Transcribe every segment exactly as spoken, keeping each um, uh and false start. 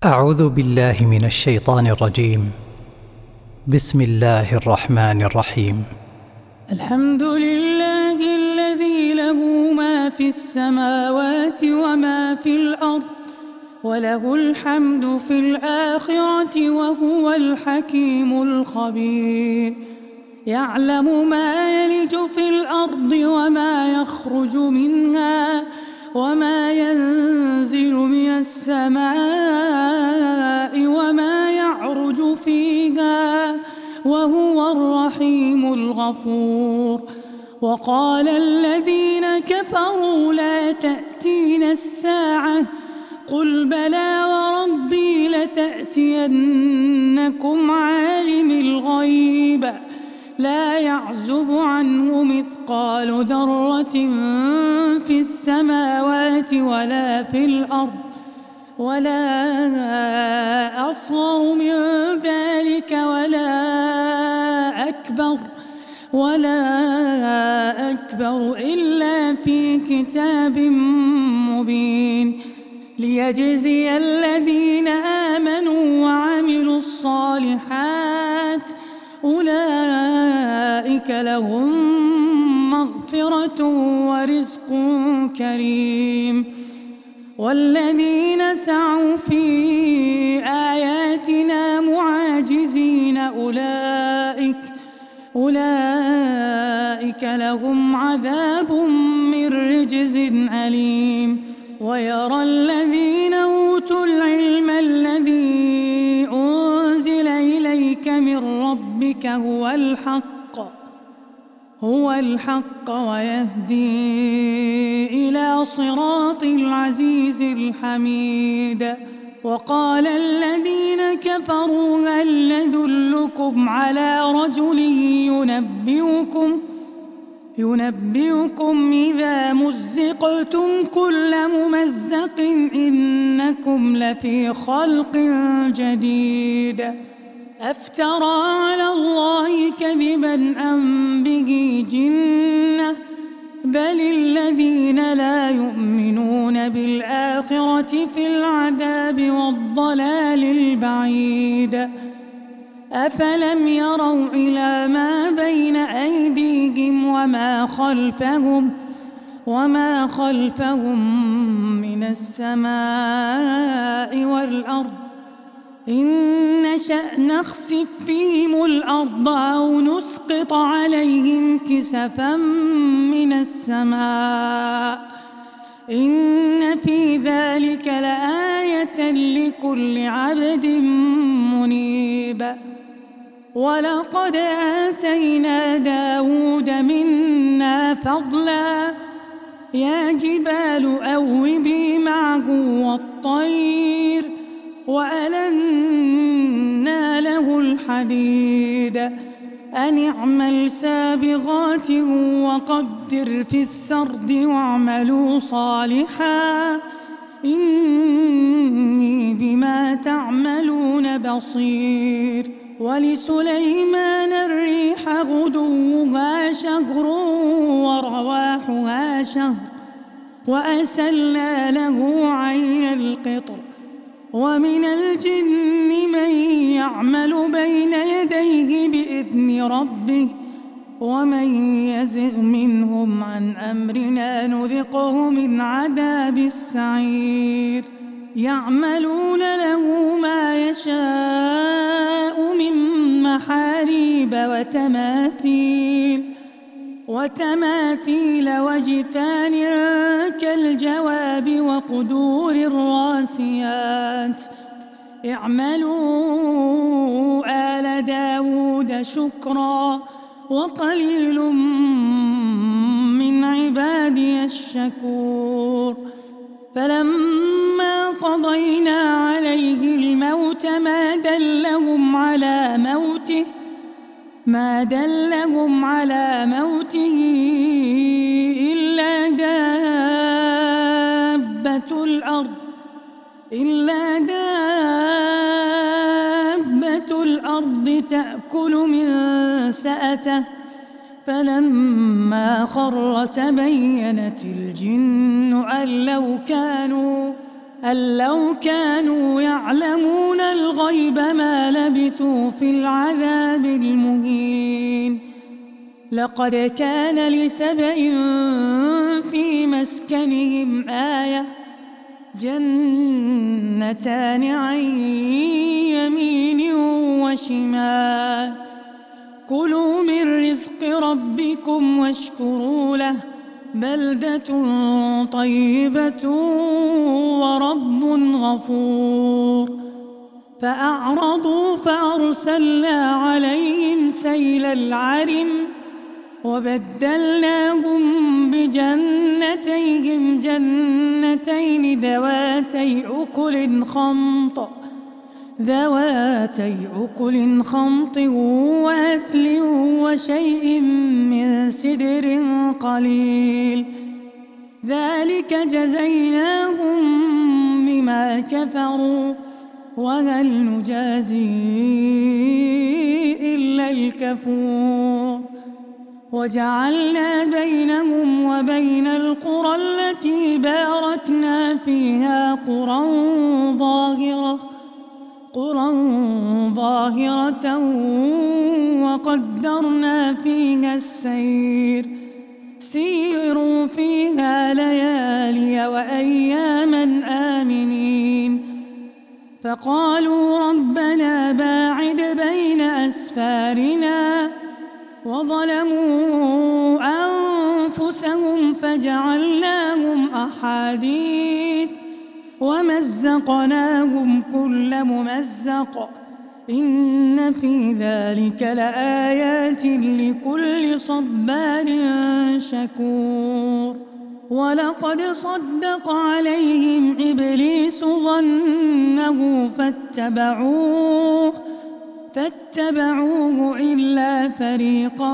أعوذ بالله من الشيطان الرجيم. بسم الله الرحمن الرحيم. الحمد لله الذي له ما في السماوات وما في الأرض وله الحمد في الآخرة وهو الحكيم الخبير. يعلم ما يلج في الأرض وما يخرج منها وما ينزل من السماء وما يعرج فيها وهو الرحيم الغفور. وقال الذين كفروا لا تأتينا الساعة قل بلى وربي لتأتينكم عالم الغيب لا يعزب عنه مثقال ذرة في السماوات ولا في الأرض ولا أصغر من ذلك ولا أكبر ولا أكبر إلا في كتاب مبين ليجزي الذين آمنوا وعملوا الصالحات أولئك لهم مغفرة ورزق كريم. والذين سعوا في آياتنا معاجزين أولئك أولئك لهم عذاب من رجز أليم. ويرى الذين أوتوا العلم الذي أنزل إليك من ربك هو الحق هو الحق ويهدي إلى صراط العزيز الحميد. وقال الذين كفروا هل ندلكم على رجل ينبئكم ينبئكم إذا مزقتم كل ممزق إنكم لفي خلق جديد. أفترى على الله كذبا أم به جنة بل الذين لا يؤمنون بالآخرة في العذاب والضلال البعيد. أفلم يروا إلى ما بين أيديهم وما خلفهم وما خلفهم من السماء والأرض إن نشأ نخسف بهم الأرض أو نسقط عليهم كسفا من السماء إن في ذلك لآية لكل عبد منيب. ولقد آتينا داود منا فضلا يا جبال أوبي معه والطير وألنا له الحديد أن اعمل سابغات وقدر في السرد واعملوا صالحا إني بما تعملون بصير. ولسليمان الريح غدوها شهر ورواحها شهر وأسلنا له عين القطر. ومن الجن من يعمل بين يديه بإذن ربه ومن يزغ منهم عن أمرنا نذقه من عذاب السعير. يعملون له ما يشاء من محاريب وتماثيل وتماثيل وجفان كالجواب وقدور الراسيات. اعملوا آل داود شكرا وقليل من عبادي الشكور. فلما قضينا عليه الموت ما دلهم على موته ما دلهم على موته إلا دابة الأرض إلا دابة الأرض تأكل من سأته فلما خر تبينت الجن أن لو كانوا أن لو كانوا يعلمون الغيب ما لبثوا في العذاب المهين. لقد كان لسبإ في مسكنهم آية جنتان عن يمين وشمال كلوا من رزق ربكم واشكروا له بلدة طيبة ورب غفور. فأعرضوا فأرسلنا عليهم سيل العرم وبدلناهم بجنتيهم جنتين ذواتي أكل خمط ذواتي أكل خمط وأثل وشيء من سدر قليل ذلك جزيناهم بما كفروا وهل نجازي إلا الكفور. وجعلنا بينهم وبين القرى التي باركنا فيها قرى ظاهرة قرى ظاهرة وقدرنا فيها السير سيروا فيها ليالي وأياما آمنين. فقالوا ربنا باعد بين أسفارنا وظلموا أنفسهم فجعلناهم أحاديث ومزقناهم كل ممزق إن في ذلك لآيات لكل صبار شكور. ولقد صدق عليهم إبليس ظنه فاتبعوه فاتبعوه إلا فريقا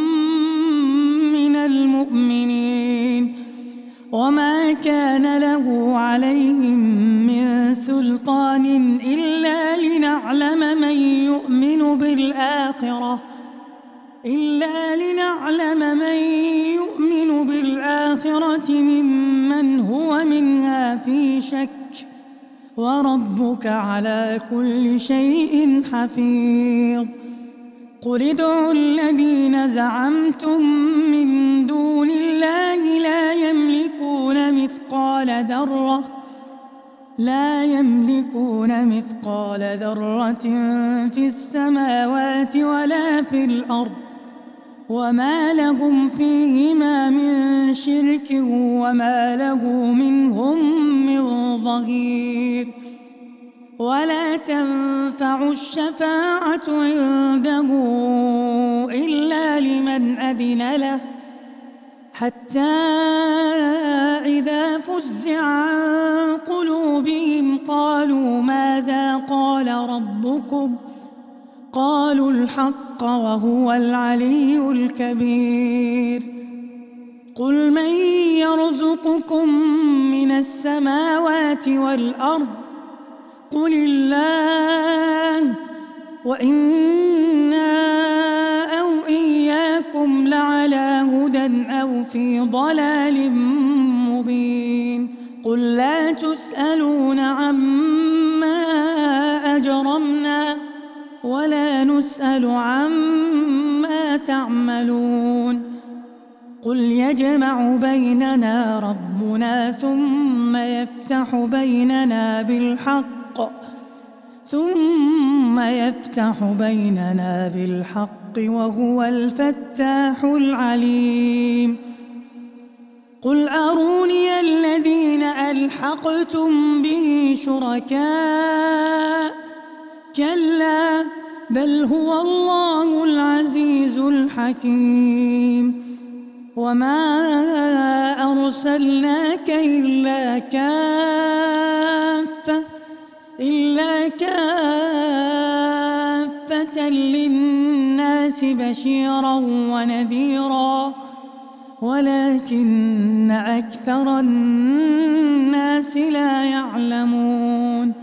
من المؤمنين وما كان له عليهم من سلطان إلا لنعلم من يؤمن بالآخرة إلا لنعلم من يؤمن بالآخرة ممن هو منها في شك وربك على كل شيء حفيظ. قل ادعوا الذين زعمتم من دون الله لا يملكون مثقال ذرة لا يملكون مثقال ذرة في السماوات ولا في الأرض وما لهم فيهما من شرك وما له منهم من ظهير. ولا تنفع الشفاعة عنده إلا لمن أذن له حتى إذا فزع عن قلوبهم قالوا ماذا قال ربكم قالوا الحق وهو العلي الكبير. قل من يرزقكم من السماوات والأرض قل الله وإنا أو إياكم لعلى هدى أو في ضلال مبين. قل لا تسألون عما أجرمنا ولا نسأل عما تعملون. قل يجمع بيننا ربنا ثم يفتح بيننا بالحق ثم يفتح بيننا بالحق وهو الفتاح العليم. قل أروني الذين ألحقتم به شركاء كلا بل هو الله العزيز الحكيم. وما أرسلناك إلا كافة إلا كافة للناس بشيرا ونذيرا ولكن أكثر الناس لا يعلمون.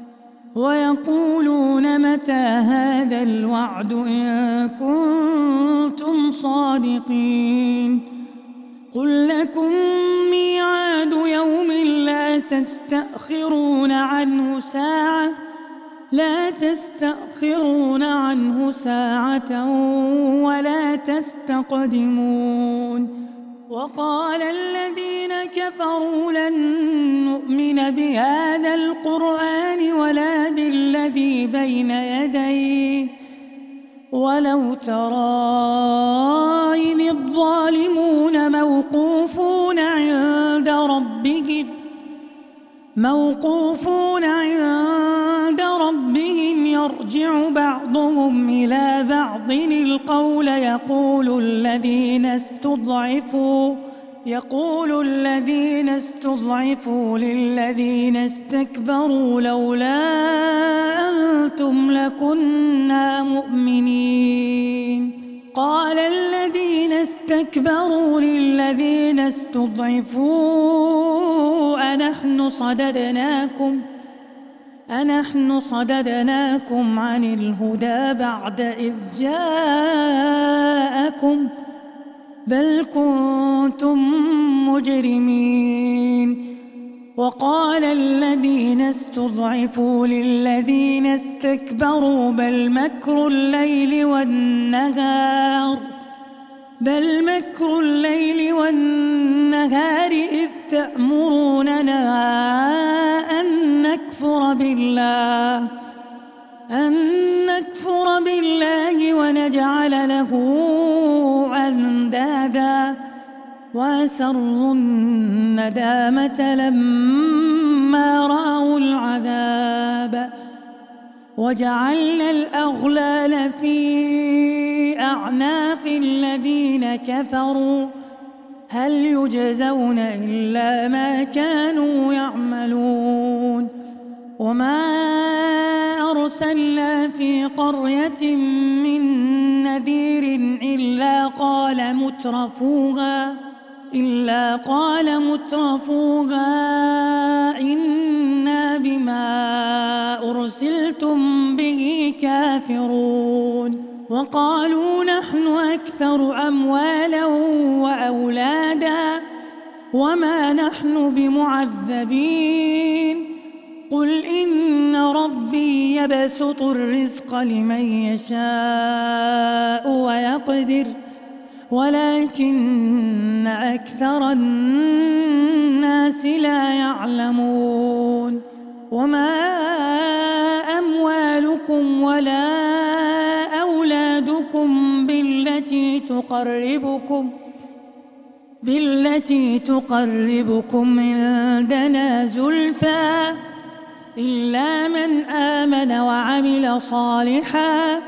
ويقولون متى هذا الوعد إن كنتم صادقين. قل لكم ميعاد يوم لا تستأخرون عنه ساعة لا تستأخرون عنه ساعة ولا تستقدمون. وقال الذين كفروا لن نؤمن بهذا القرآن ولا بالذي بين يديه ولو ترى إذ الظالمون موقوفون عند ربهم موقوفون عند ربهم يرجع بعضهم إلى بعض القول يقول الذين استضعفوا يقول الذين استضعفوا للذين استكبروا لولا أنتم لكنا مؤمنين. قال الذين استكبروا للذين استضعفوا أنحن صددناكم أنحن صددناكم عن الهدى بعد إذ جاءكم بل كنتم مجرمين. وقال الذين استضعفوا للذين استكبروا بل مكر الليل والنهار بل مكر الليل والنهار إذ تأمروننا أن نكفر بالله أن نكفر بالله ونجعل له أندادا وأسروا الندامة لما رأوا العذاب وجعلنا الأغلال في أعناق الذين كفروا هل يجزون إلا ما كانوا يعملون. وما أرسلنا في قرية من نذير إلا قال مترفوها إلا قال مترفوها إنا بما أرسلتم به كافرون. وقالوا نحن أكثر أموالا وأولادا وما نحن بمعذبين. قل إن ربي يبسط الرزق لمن يشاء ويقدر ولكن أكثر الناس لا يعلمون. وما أموالكم ولا أولادكم بالتي تقربكم بالتي تقربكم عندنا زلفى إلا من آمن وعمل صالحا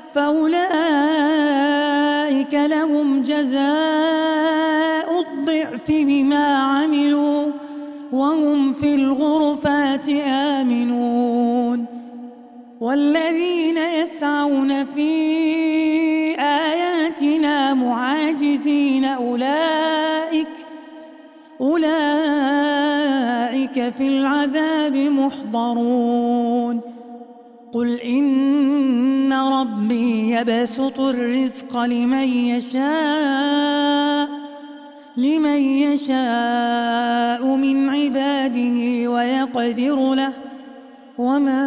فأولئك لهم جزاء الضعف بما عملوا وهم في الغرفات آمنون. والذين يسعون في آياتنا معاجزين أولئك أولئك في العذاب محضرون. قل إن ربي يبسط الرزق لمن يشاء لمن يشاء من عباده ويقدر له وما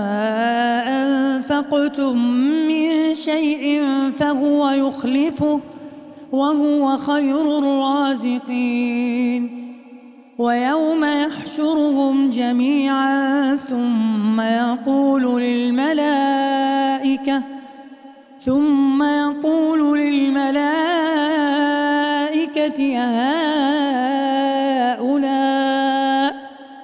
أنفقتم من شيء فهو يخلفه وهو خير الرازقين. ويوم يحشرهم جميعا ثم يقول للملائكة ثم يقول للملائكة أهؤلاء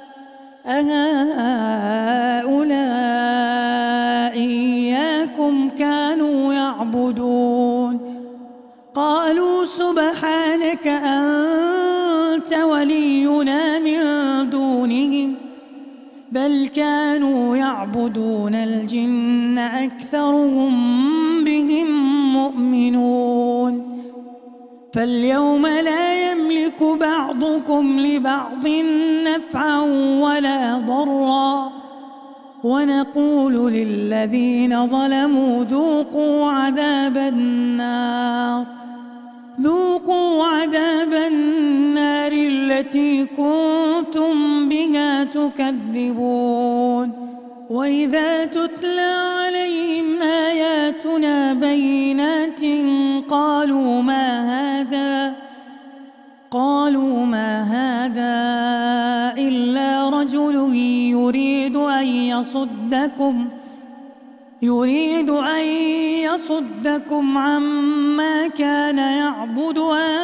أهؤلاء إياكم كانوا يعبدون. قالوا سبحانك أنت ولينا من دونهم بل كانوا يعبدون الجن أكثرهم بهم مؤمنون. فاليوم لا يملك بعضكم لبعض نفعا ولا ضرا ونقول للذين ظلموا ذوقوا عذاب النار ذوقوا عذاب النار التي كنتم بها تكذبون وإذا تتلى عليهم آياتنا بينات قالوا ما هذا قالوا ما هذا إلا رجل يريد أن يصدكم يريد أن يصدكم عما كان يعبد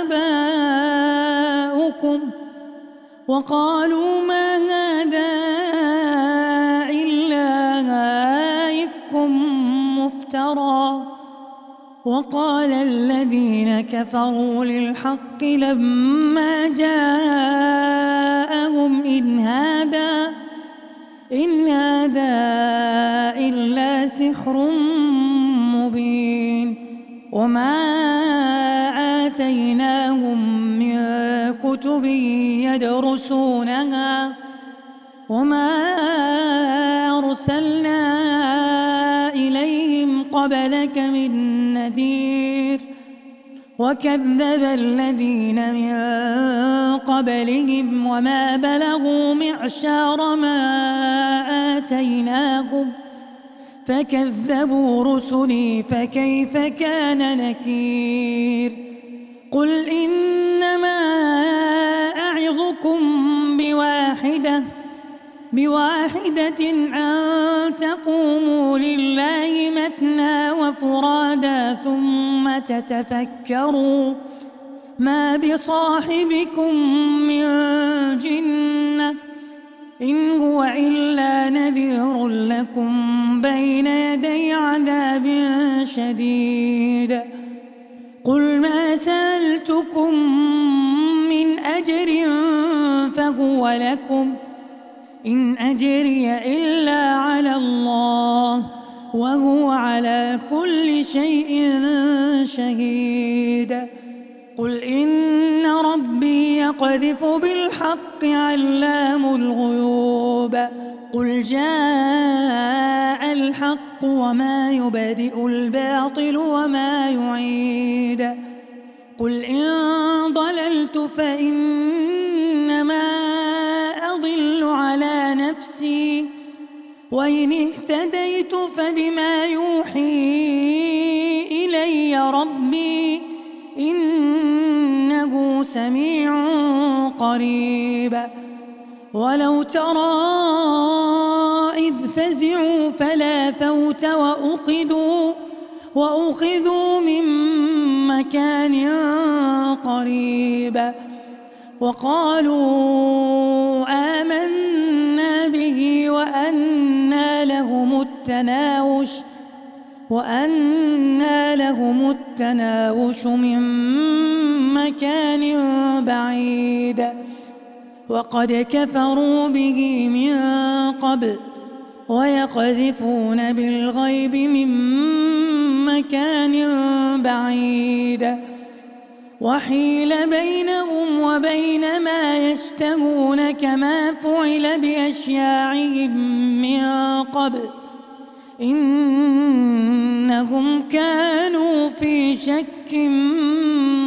آباؤكم وقالوا ما هذا إلا إفك مفترى وقال الذين كفروا للحق لما جاءهم إن هذا إن هذا إلا سحر مبين وما آتيناهم من كتب يدرسونها وما أرسلنا إليهم قبلك من نذير وكذب الذين من قبلهم وما بلغوا معشار ما آتيناهم فكذبوا رسلي فكيف كان نكير قل إنما أعظكم بواحدة بواحدة أن تقوموا لله مثنى وفرادا ثم تتفكروا ما بصاحبكم من جنة إن هو إلا نذير لكم بين يدي عذاب شديد قل ما سألتكم من أجر فهو لكم إن أجري إلا على الله وهو على كل شيء شهيد قل إن ربي يقذف بالحق علام الغيوب قل جاء الحق وما يبدئ الباطل وما يعيد قل إن ضللت فإنما أضل على نفسي وإن اهتديت فبما يوحي إلي ربي إنه سميع قريب ولو ترى إذ فزعوا فلا فوت وأخذوا وأخذوا من مكان قريب وقالوا آمنا به وأنى لهم التناوش وأنى لهم التناوش من مكان بعيد وقد كفروا به من قبل ويقذفون بالغيب من مكان بعيد وحيل بينهم وبين ما يشتهون كما فعل بأشياعهم من قبل إنهم كانوا في شك